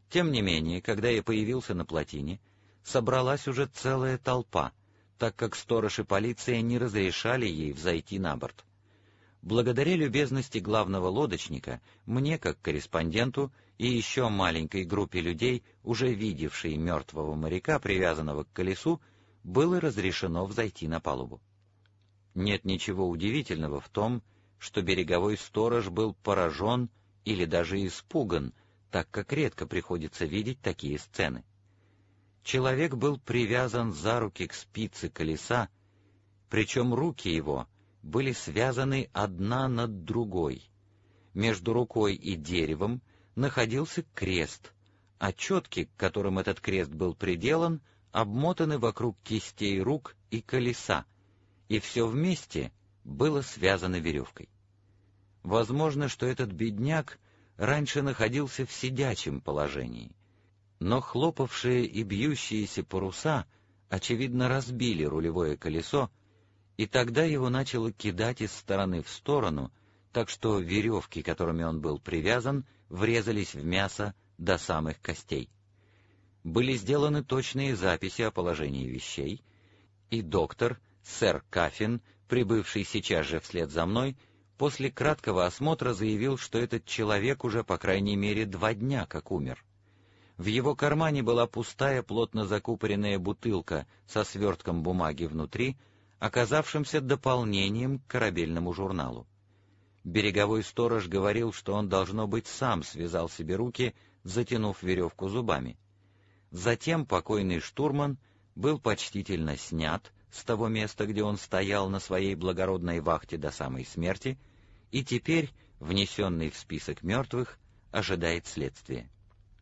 Тем не менее, когда я появился на плотине, собралась уже целая толпа, так как сторож и полиция не разрешали ей взойти на борт. Благодаря любезности главного лодочника, мне, как корреспонденту, и еще маленькой группе людей, уже видевшей мертвого моряка, привязанного к колесу, было разрешено взойти на палубу. Нет ничего удивительного в том, что береговой сторож был поражен или даже испуган, так как редко приходится видеть такие сцены. Человек был привязан за руки к спице колеса, причем руки его были связаны одна над другой. Между рукой и деревом находился крест, а четки, к которым этот крест был приделан, обмотаны вокруг кистей рук и колеса, и все вместе было связано веревкой. Возможно, что этот бедняк раньше находился в сидячем положении, но хлопавшие и бьющиеся паруса, очевидно, разбили рулевое колесо, и тогда его начало кидать из стороны в сторону, так что веревки, которыми он был привязан, врезались в мясо до самых костей. Были сделаны точные записи о положении вещей, и доктор, сэр Каффин, прибывший сейчас же вслед за мной, после краткого осмотра заявил, что этот человек уже по крайней мере 2 дня как умер. В его кармане была пустая, плотно закупоренная бутылка со свертком бумаги внутри, оказавшимся дополнением к корабельному журналу. Береговой сторож говорил, что он, должно быть, сам связал себе руки, затянув веревку зубами. Затем покойный штурман был почтительно снят с того места, где он стоял на своей благородной вахте до самой смерти, и теперь, внесенный в список мертвых, ожидает следствия.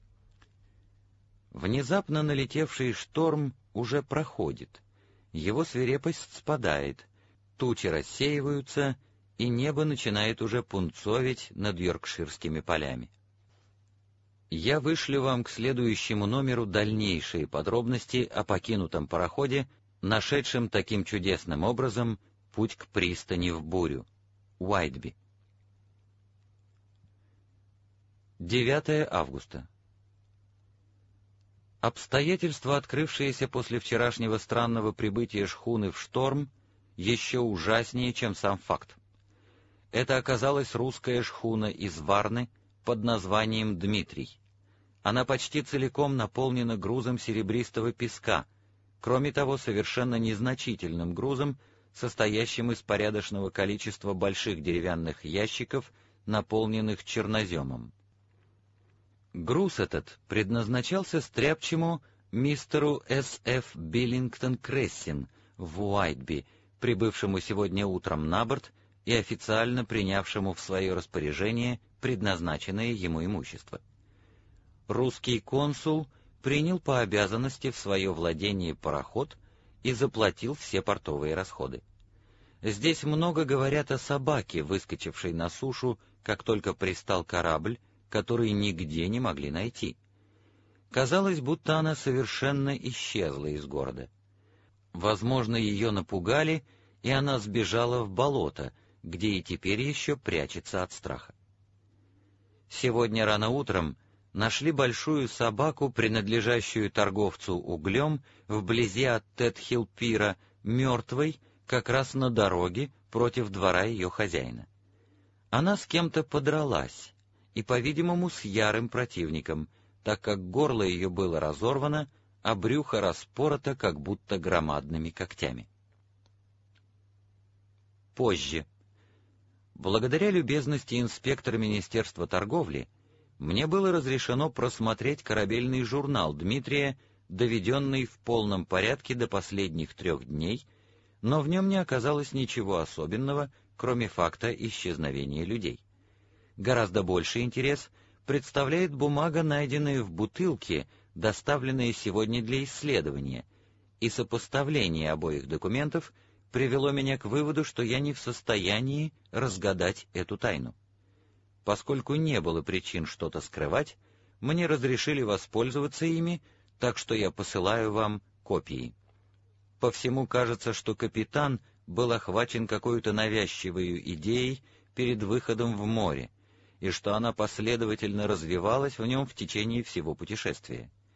Внезапно налетевший шторм уже проходит. Его свирепость спадает, тучи рассеиваются, и небо начинает уже пунцовить над йоркширскими полями. Я вышлю вам к следующему номеру дальнейшие подробности о покинутом пароходе, нашедшем таким чудесным образом путь к пристани в бурю. Уайтби. 9 августа. Обстоятельства, открывшиеся после вчерашнего странного прибытия шхуны в шторм, еще ужаснее, чем сам факт. Это оказалась русская шхуна из Варны под названием «Дмитрий». Она почти целиком наполнена грузом серебристого песка, кроме того совершенно незначительным грузом, состоящим из порядочного количества больших деревянных ящиков, наполненных черноземом. Груз этот предназначался стряпчему мистеру С.Ф. Биллингтон-Крессин в Уайтби, прибывшему сегодня утром на борт и официально принявшему в свое распоряжение предназначенное ему имущество. Русский консул принял по обязанности в свое владение пароход и заплатил все портовые расходы. Здесь много говорят о собаке, выскочившей на сушу, как только пристал корабль, который нигде не могли найти. Казалось, будто она совершенно исчезла из города. Возможно, ее напугали, и она сбежала в болото, где и теперь еще прячется от страха. Сегодня рано утром нашли большую собаку, принадлежащую торговцу углем, вблизи от Тетхилл-пира, мертвой, как раз на дороге против двора ее хозяина. Она с кем-то подралась, и, по-видимому, с ярым противником, так как горло ее было разорвано, а брюхо распорото как будто громадными когтями. Позже. Благодаря любезности инспектора Министерства торговли, мне было разрешено просмотреть корабельный журнал Дмитрия, доведенный в полном порядке до последних 3 дней, но в нем не оказалось ничего особенного, кроме факта исчезновения людей. Гораздо больший интерес представляет бумага, найденная в бутылке, доставленная сегодня для исследования, и сопоставление обоих документов привело меня к выводу, что я не в состоянии разгадать эту тайну. Поскольку не было причин что-то скрывать, мне разрешили воспользоваться ими, так что я посылаю вам копии. По всему кажется, что капитан был охвачен какой-то навязчивой идеей перед выходом в море, и что она последовательно развивалась в нем в течение всего путешествия.